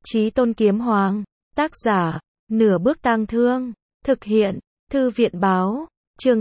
Chí Tôn Kiếm Hoàng. Tác giả, Nửa Bước Tang Thương. Thực hiện, Thư viện báo. Chương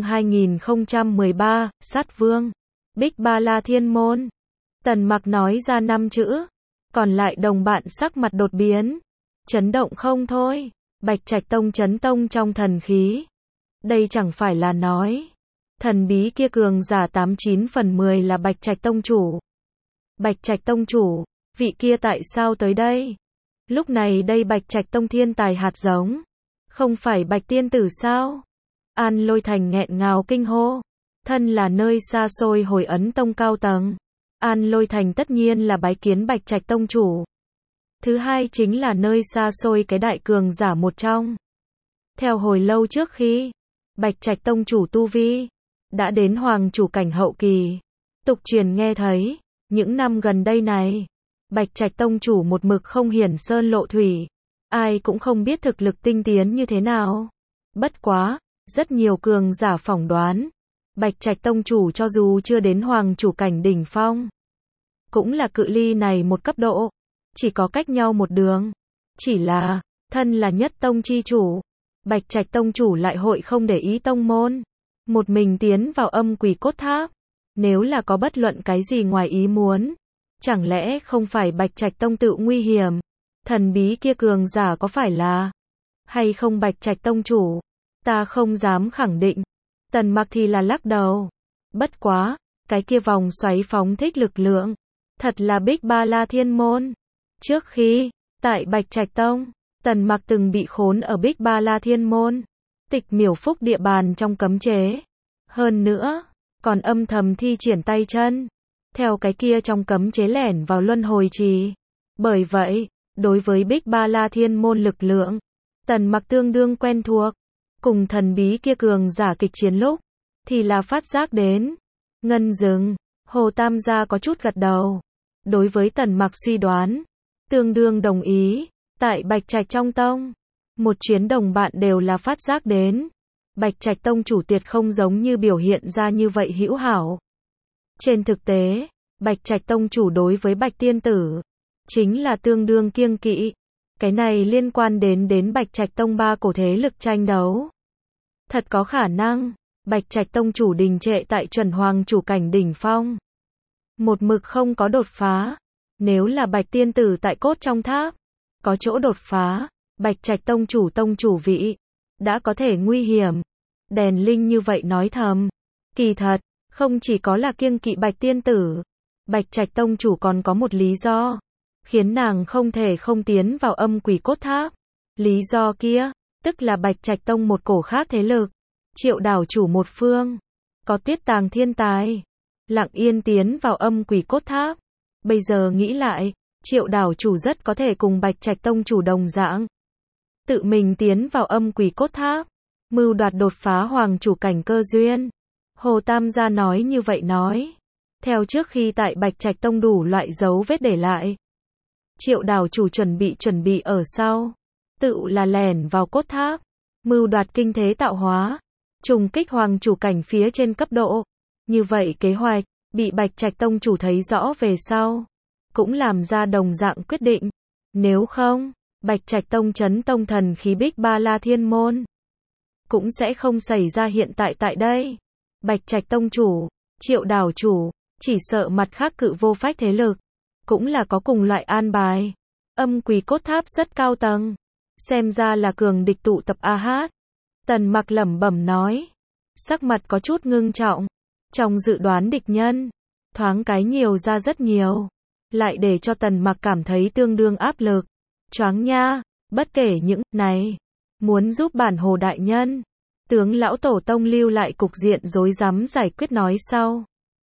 2013, Sát Vương. Bích Ba La Thiên Môn. Tần Mặc nói ra 5 chữ. Còn lại đồng bạn sắc mặt đột biến. Chấn động không thôi. Bạch Trạch Tông chấn tông trong thần khí. Đây chẳng phải là nói. Thần bí kia cường giả 89 phần 10 là Bạch Trạch Tông chủ. Bạch Trạch Tông chủ, vị kia tại sao tới đây? Lúc này đây Bạch Trạch Tông thiên tài hạt giống. Không phải Bạch Tiên Tử sao? An Lôi Thành nghẹn ngào kinh hô. Thân là nơi xa xôi Hồi Ấn Tông cao tầng. An Lôi Thành tất nhiên là bái kiến Bạch Trạch Tông chủ. Thứ hai chính là nơi xa xôi cái đại cường giả một trong. Theo hồi lâu trước khi Bạch Trạch Tông chủ tu vi đã đến hoàng chủ cảnh hậu kỳ. Tục truyền nghe thấy, những năm gần đây này, Bạch Trạch Tông chủ một mực không hiển sơn lộ thủy. Ai cũng không biết thực lực tinh tiến như thế nào. Bất quá, rất nhiều cường giả phỏng đoán, Bạch Trạch Tông chủ cho dù chưa đến hoàng chủ cảnh đỉnh phong, cũng là cự ly này một cấp độ, chỉ có cách nhau một đường. Chỉ là, thân là nhất tông chi chủ, Bạch Trạch Tông chủ lại hội không để ý tông môn, một mình tiến vào âm quỷ cốt tháp. Nếu là có bất luận cái gì ngoài ý muốn, chẳng lẽ không phải Bạch Trạch Tông tự nguy hiểm? Thần bí kia cường giả có phải là hay không Bạch Trạch Tông chủ? Ta không dám khẳng định. Tần Mặc thì là lắc đầu. Bất quá, cái kia vòng xoáy phóng thích lực lượng, thật là Bích Ba La Thiên Môn. Trước khi, tại Bạch Trạch Tông, Tần Mặc từng bị khốn ở Bích Ba La Thiên Môn, tịch miểu phúc địa bàn trong cấm chế. Hơn nữa, còn âm thầm thi triển tay chân, theo cái kia trong cấm chế lẻn vào luân hồi trì. Bởi vậy, đối với Bích Ba La Thiên Môn lực lượng, Tần Mặc tương đương quen thuộc. Cùng thần bí kia cường giả kịch chiến lúc, thì là phát giác đến. Ngân Dừng, Hồ Tam gia có chút gật đầu. Đối với Tần Mặc suy đoán, tương đương đồng ý. Tại Bạch Trạch trong tông, một chuyến đồng bạn đều là phát giác đến. Bạch Trạch Tông chủ tuyệt không giống như biểu hiện ra như vậy hữu hảo. Trên thực tế, Bạch Trạch Tông chủ đối với Bạch Tiên Tử, chính là tương đương kiêng kỵ. Cái này liên quan đến Bạch Trạch Tông ba cổ thế lực tranh đấu. Thật có khả năng, Bạch Trạch Tông chủ đình trệ tại chuẩn hoàng chủ cảnh đỉnh phong. Một mực không có đột phá. Nếu là Bạch Tiên Tử tại cốt trong tháp, có chỗ đột phá, Bạch Trạch Tông chủ vị, đã có thể nguy hiểm. Đèn Linh như vậy nói thầm. Kỳ thật, không chỉ có là kiêng kỵ Bạch Tiên Tử, Bạch Trạch Tông chủ còn có một lý do, khiến nàng không thể không tiến vào âm quỷ cốt tháp. Lý do kia, tức là Bạch Trạch Tông một cổ khác thế lực, Triệu đảo chủ một phương, có Tuyết Tàng thiên tài, lặng yên tiến vào âm quỷ cốt tháp. Bây giờ nghĩ lại, Triệu đảo chủ rất có thể cùng Bạch Trạch Tông chủ đồng dạng, tự mình tiến vào âm quỷ cốt tháp, mưu đoạt đột phá hoàng chủ cảnh cơ duyên. Hồ Tam gia nói như vậy nói. Theo trước khi tại Bạch Trạch Tông đủ loại dấu vết để lại, Triệu đảo chủ chuẩn bị ở sau, tự là lẻn vào cốt tháp, mưu đoạt kinh thế tạo hóa, trùng kích hoàng chủ cảnh phía trên cấp độ. Như vậy kế hoạch, bị Bạch Trạch Tông chủ thấy rõ về sau, cũng làm ra đồng dạng quyết định. Nếu không, Bạch Trạch Tông chấn tông thần khí Bích Ba La Thiên Môn, cũng sẽ không xảy ra hiện tại đây. Bạch Trạch Tông chủ, Triệu đảo chủ, chỉ sợ mặt khác cự vô phách thế lực, cũng là có cùng loại an bài. Âm quỷ cốt tháp rất cao tầng, xem ra là cường địch tụ tập a hát. Tần Mặc lẩm bẩm nói, sắc mặt có chút ngưng trọng. Trong dự đoán địch nhân, thoáng cái nhiều ra rất nhiều, lại để cho Tần Mặc cảm thấy tương đương áp lực. Choáng nha, bất kể những này, muốn giúp bản Hồ đại nhân, tướng lão tổ tông lưu lại cục diện rối rắm giải quyết nói sau.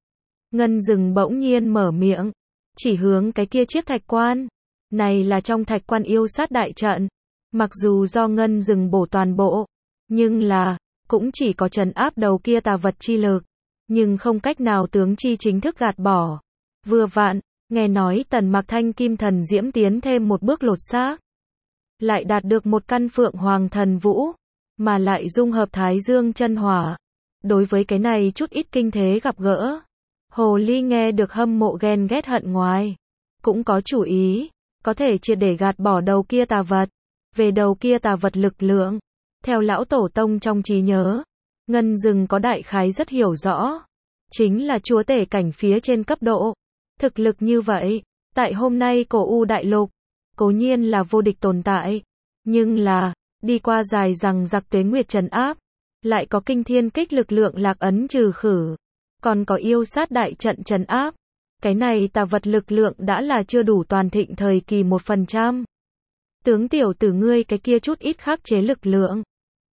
Ngân Dừng bỗng nhiên mở miệng, chỉ hướng cái kia chiếc thạch quan. Này là trong thạch quan yêu sát đại trận. Mặc dù do Ngân Dừng bổ toàn bộ, nhưng là, cũng chỉ có trấn áp đầu kia tà vật chi lực, nhưng không cách nào tướng chi chính thức gạt bỏ. Vừa vặn, nghe nói Tần Mặc thanh kim thần diễm tiến thêm một bước lột xác, lại đạt được một căn phượng hoàng thần vũ, mà lại dung hợp thái dương chân hỏa. Đối với cái này chút ít kinh thế gặp gỡ, Hồ Ly nghe được hâm mộ ghen ghét hận ngoài, cũng có chủ ý. có thể triệt để gạt bỏ đầu kia tà vật. Về đầu kia tà vật lực lượng, theo lão tổ tông trong trí nhớ, Ngân Dừng có đại khái rất hiểu rõ, chính là chúa tể cảnh phía trên cấp độ. Thực lực như vậy, tại hôm nay cổ U đại lục, cố nhiên là vô địch tồn tại, nhưng là, đi qua dài rằng giặc tuế nguyệt trấn áp, lại có kinh thiên kích lực lượng lạc ấn trừ khử, còn có yêu sát đại trận trấn áp. Cái này tà vật lực lượng đã là chưa đủ toàn thịnh thời kỳ 1%. Tướng tiểu tử ngươi cái kia chút ít khắc chế lực lượng,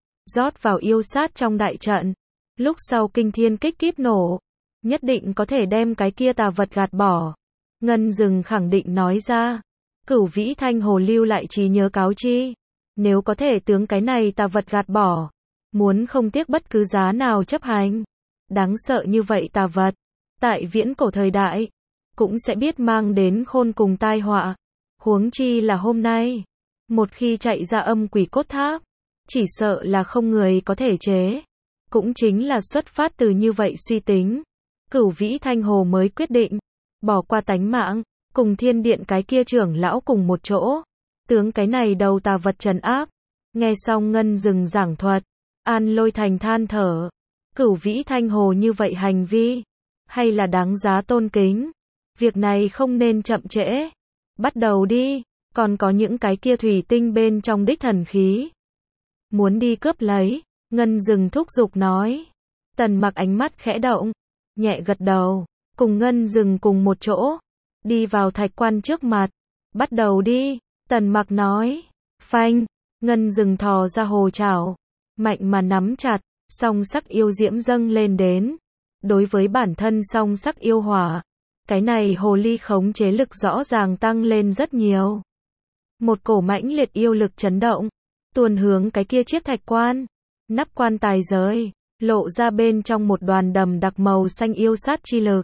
rót vào yêu sát trong đại trận, lúc sau kinh thiên kích kíp nổ, nhất định có thể đem cái kia tà vật gạt bỏ. Ngân Dừng khẳng định nói ra, Cửu Vĩ Thanh Hồ lưu lại trí nhớ cáo chi, nếu có thể tướng cái này tà vật gạt bỏ, muốn không tiếc bất cứ giá nào chấp hành. Đáng sợ như vậy tà vật, tại viễn cổ thời đại, cũng sẽ biết mang đến khôn cùng tai họa. Huống chi là hôm nay, một khi chạy ra âm quỷ cốt tháp, chỉ sợ là không người có thể chế. Cũng chính là xuất phát từ như vậy suy tính, Cửu Vĩ Thanh Hồ mới quyết định, bỏ qua tánh mạng, cùng thiên điện cái kia trưởng lão cùng một chỗ, tướng cái này đầu tà vật trấn áp. Nghe xong Ngân Dừng giảng thuật, An Lôi Thành than thở, Cửu Vĩ Thanh Hồ như vậy hành vi, hay là đáng giá tôn kính. Việc này không nên chậm trễ. Bắt đầu đi, còn có những cái kia thủy tinh bên trong đích thần khí. Muốn đi cướp lấy, Ngân Dừng thúc giục nói. Tần Mặc ánh mắt khẽ động, nhẹ gật đầu, cùng Ngân Dừng cùng một chỗ, đi vào thạch quan trước mặt. Bắt đầu đi, Tần Mặc nói. Phanh, Ngân Dừng thò ra hồ chảo, mạnh mà nắm chặt, song sắc yêu diễm dâng lên đến. Đối với bản thân song sắc yêu hỏa, cái này hồ ly khống chế lực rõ ràng tăng lên rất nhiều. Một cổ mãnh liệt yêu lực chấn động, tuôn hướng cái kia chiếc thạch quan. Nắp quan tài rơi, lộ ra bên trong một đoàn đầm đặc màu xanh yêu sát chi lực.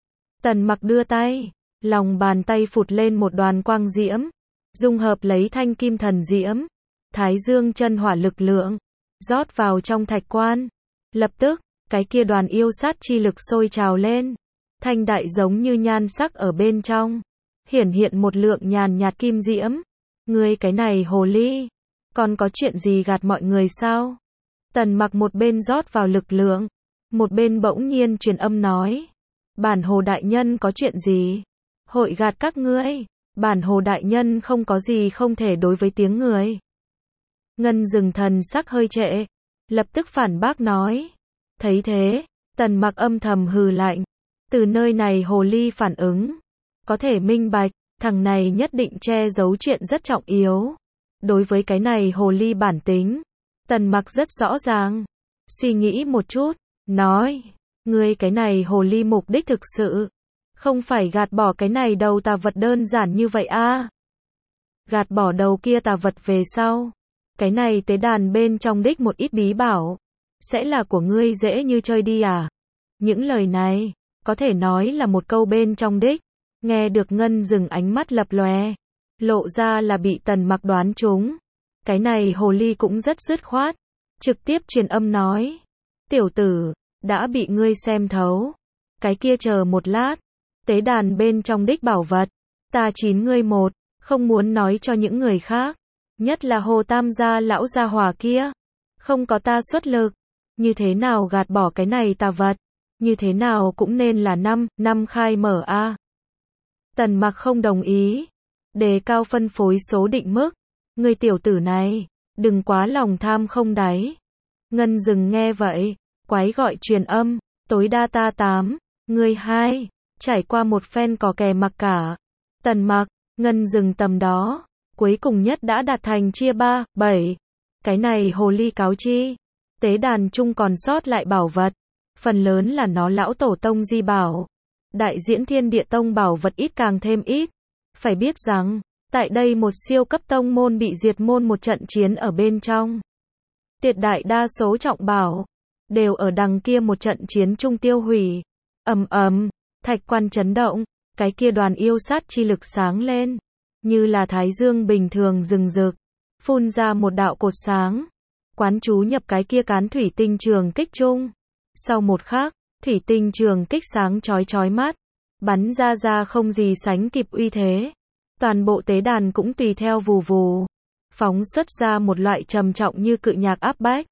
Tần Mặc đưa tay, lòng bàn tay phụt lên một đoàn quang diễm, dung hợp lấy thanh kim thần diễm, thái dương chân hỏa lực lượng, rót vào trong thạch quan. Lập tức, cái kia đoàn yêu sát chi lực sôi trào lên, thanh đại giống như nhan sắc ở bên trong, hiển hiện một lượng nhàn nhạt kim diễm. Ngươi cái này hồ ly, còn có chuyện gì gạt mọi người sao? Tần Mặc một bên rót vào lực lượng, một bên bỗng nhiên truyền âm nói. Bản hồ đại nhân có chuyện gì? Hội gạt các ngươi, bản hồ đại nhân không có gì không thể đối với tiếng người. Ngân Dừng thần sắc hơi trệ, lập tức phản bác nói. Thấy thế, Tần Mặc âm thầm hừ lạnh, từ nơi này hồ ly phản ứng, có thể minh bạch, thằng này nhất định che giấu chuyện rất trọng yếu. Đối với cái này hồ ly bản tính, Tần Mặc rất rõ ràng. Suy nghĩ một chút, nói, ngươi cái này hồ ly mục đích thực sự, không phải gạt bỏ cái này đầu tà vật đơn giản như vậy a. Gạt bỏ đầu kia tà vật về sau, cái này tế đàn bên trong đích một ít bí bảo, sẽ là của ngươi dễ như chơi đi à? Những lời này, có thể nói là một câu bên trong đích. Nghe được Ngân Dừng ánh mắt lập lòe, lộ ra là bị Tần Mặc đoán trúng. Cái này hồ ly cũng rất dứt khoát, trực tiếp truyền âm nói. Tiểu tử, đã bị ngươi xem thấu. Cái kia chờ một lát, tế đàn bên trong đích bảo vật, ta 9 ngươi một, không muốn nói cho những người khác. Nhất là Hồ Tam gia lão gia hỏa kia, không có ta xuất lực, như thế nào gạt bỏ cái này tà vật, như thế nào cũng nên là năm khai mở a. Tần Mặc không đồng ý, đề cao phân phối số định mức, người tiểu tử này, đừng quá lòng tham không đáy. Ngân Dừng nghe vậy, quái gọi truyền âm, tối đa ta 8, ngươi 2, trải qua một phen cò kè mặc cả. Tần Mặc, Ngân Dừng tầm đó, cuối cùng nhất đã đạt thành chia 3, 7. Cái này hồ ly cáo chi, tế đàn chung còn sót lại bảo vật, phần lớn là nó lão tổ tông di bảo. Đại diễn Thiên Địa Tông bảo vật ít càng thêm ít. Phải biết rằng, tại đây một siêu cấp tông môn bị diệt môn một trận chiến ở bên trong. Tuyệt đại đa số trọng bảo, đều ở đằng kia một trận chiến chung tiêu hủy. Thạch quan chấn động, cái kia đoàn yêu sát chi lực sáng lên, như là thái dương bình thường rừng rực, phun ra một đạo cột sáng, quán chú nhập cái kia cán thủy tinh trường kích chung. Sau một khắc, thủy tinh trường kích sáng chói chói mắt, bắn ra không gì sánh kịp uy thế. Toàn bộ tế đàn cũng tùy theo vù vù, phóng xuất ra một loại trầm trọng như cự nhạc áp bách.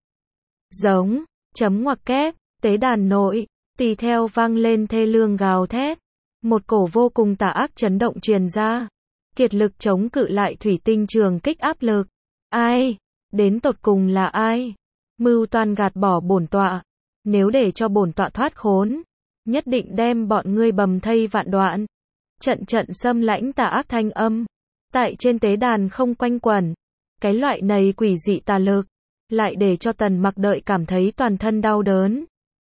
Giống, chấm ngoặc kép, tế đàn nội, tùy theo vang lên thê lương gào thét. Một cổ vô cùng tà ác chấn động truyền ra, kiệt lực chống cự lại thủy tinh trường kích áp lực. Ai? Đến tột cùng là ai? Mưu toan gạt bỏ bổn tọa. Nếu để cho bổn tọa thoát khốn, nhất định đem bọn ngươi bầm thây vạn đoạn. Trận trận xâm lãnh tà ác thanh âm, tại trên tế đàn không quanh quẩn. Cái loại này quỷ dị tà lực, lại để cho Tần Mặc đợi cảm thấy toàn thân đau đớn.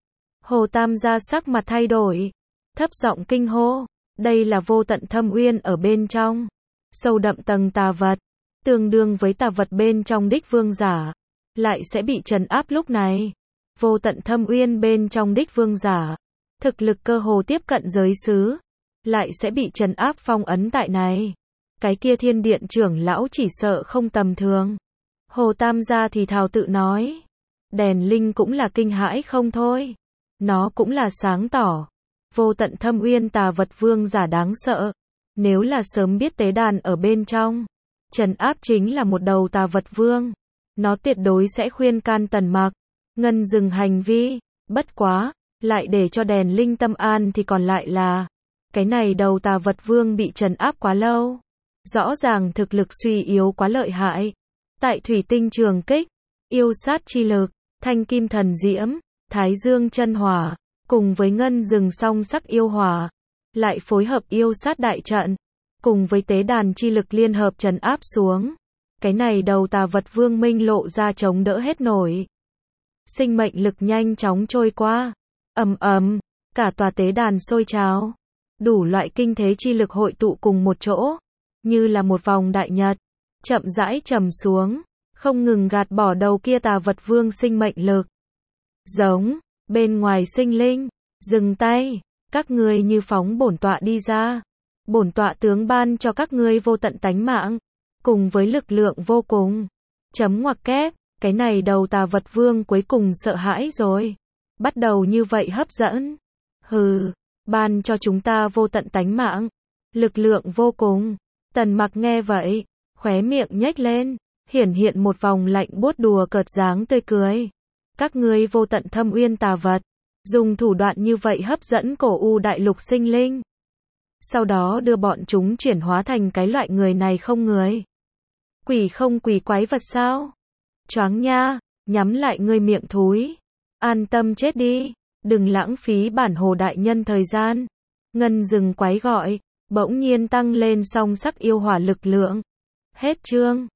Hồ Tam gia sắc mặt thay đổi, thấp giọng kinh hô, đây là vô tận thâm uyên ở bên trong, sâu đậm tầng tà vật, tương đương với tà vật bên trong đích vương giả, lại sẽ bị trấn áp lúc này. Vô tận thâm uyên bên trong đích vương giả, thực lực cơ hồ tiếp cận giới xứ, lại sẽ bị trấn áp phong ấn tại này. Cái kia thiên điện trưởng lão chỉ sợ không tầm thường. Hồ Tam gia thì thào tự nói. Đèn linh cũng là kinh hãi không thôi. Nó cũng là sáng tỏ. Vô tận thâm uyên tà vật vương giả đáng sợ. Nếu là sớm biết tế đàn ở bên trong, trấn áp chính là một đầu tà vật vương, nó tuyệt đối sẽ khuyên can Tần Mặc ngân dừng hành vi. Bất quá, lại để cho đèn linh tâm an thì còn lại là cái này đầu tà vật vương bị trấn áp quá lâu, rõ ràng thực lực suy yếu quá lợi hại. Tại thủy tinh trường kích, yêu sát chi lực, thanh kim thần diễm, thái dương chân hỏa, cùng với ngân rừng song sắc yêu hỏa, lại phối hợp yêu sát đại trận, cùng với tế đàn chi lực liên hợp trấn áp xuống. Cái này đầu tà vật vương minh lộ ra chống đỡ hết nổi. Sinh mệnh lực nhanh chóng trôi qua, ầm ầm, cả tòa tế đàn sôi trào, đủ loại kinh thế chi lực hội tụ cùng một chỗ, như là một vòng đại nhật, chậm rãi trầm xuống, không ngừng gạt bỏ đầu kia tà vật vương sinh mệnh lực. Giống, bên ngoài sinh linh, dừng tay, các ngươi như phóng bổn tọa đi ra. Bổn tọa tướng ban cho các ngươi vô tận tánh mạng, cùng với lực lượng vô cùng. Chấm ngoặc kép, cái này đầu tà vật vương cuối cùng sợ hãi rồi. Bắt đầu như vậy hấp dẫn. Hừ, ban cho chúng ta vô tận tánh mạng, lực lượng vô cùng. Tần Mặc nghe vậy, khóe miệng nhếch lên, hiển hiện một vòng lạnh buốt đùa cợt dáng tươi cười. Các ngươi vô tận thâm uyên tà vật, dùng thủ đoạn như vậy hấp dẫn cổ u đại lục sinh linh. Sau đó đưa bọn chúng chuyển hóa thành cái loại người này không người. Quỷ không quỷ quái vật sao? Choáng nha, nhắm lại ngươi miệng thúi. An tâm chết đi, đừng lãng phí bản hồ đại nhân thời gian. Ngân rừng quái gọi, bỗng nhiên tăng lên song sắc yêu hỏa lực lượng. Hết chương.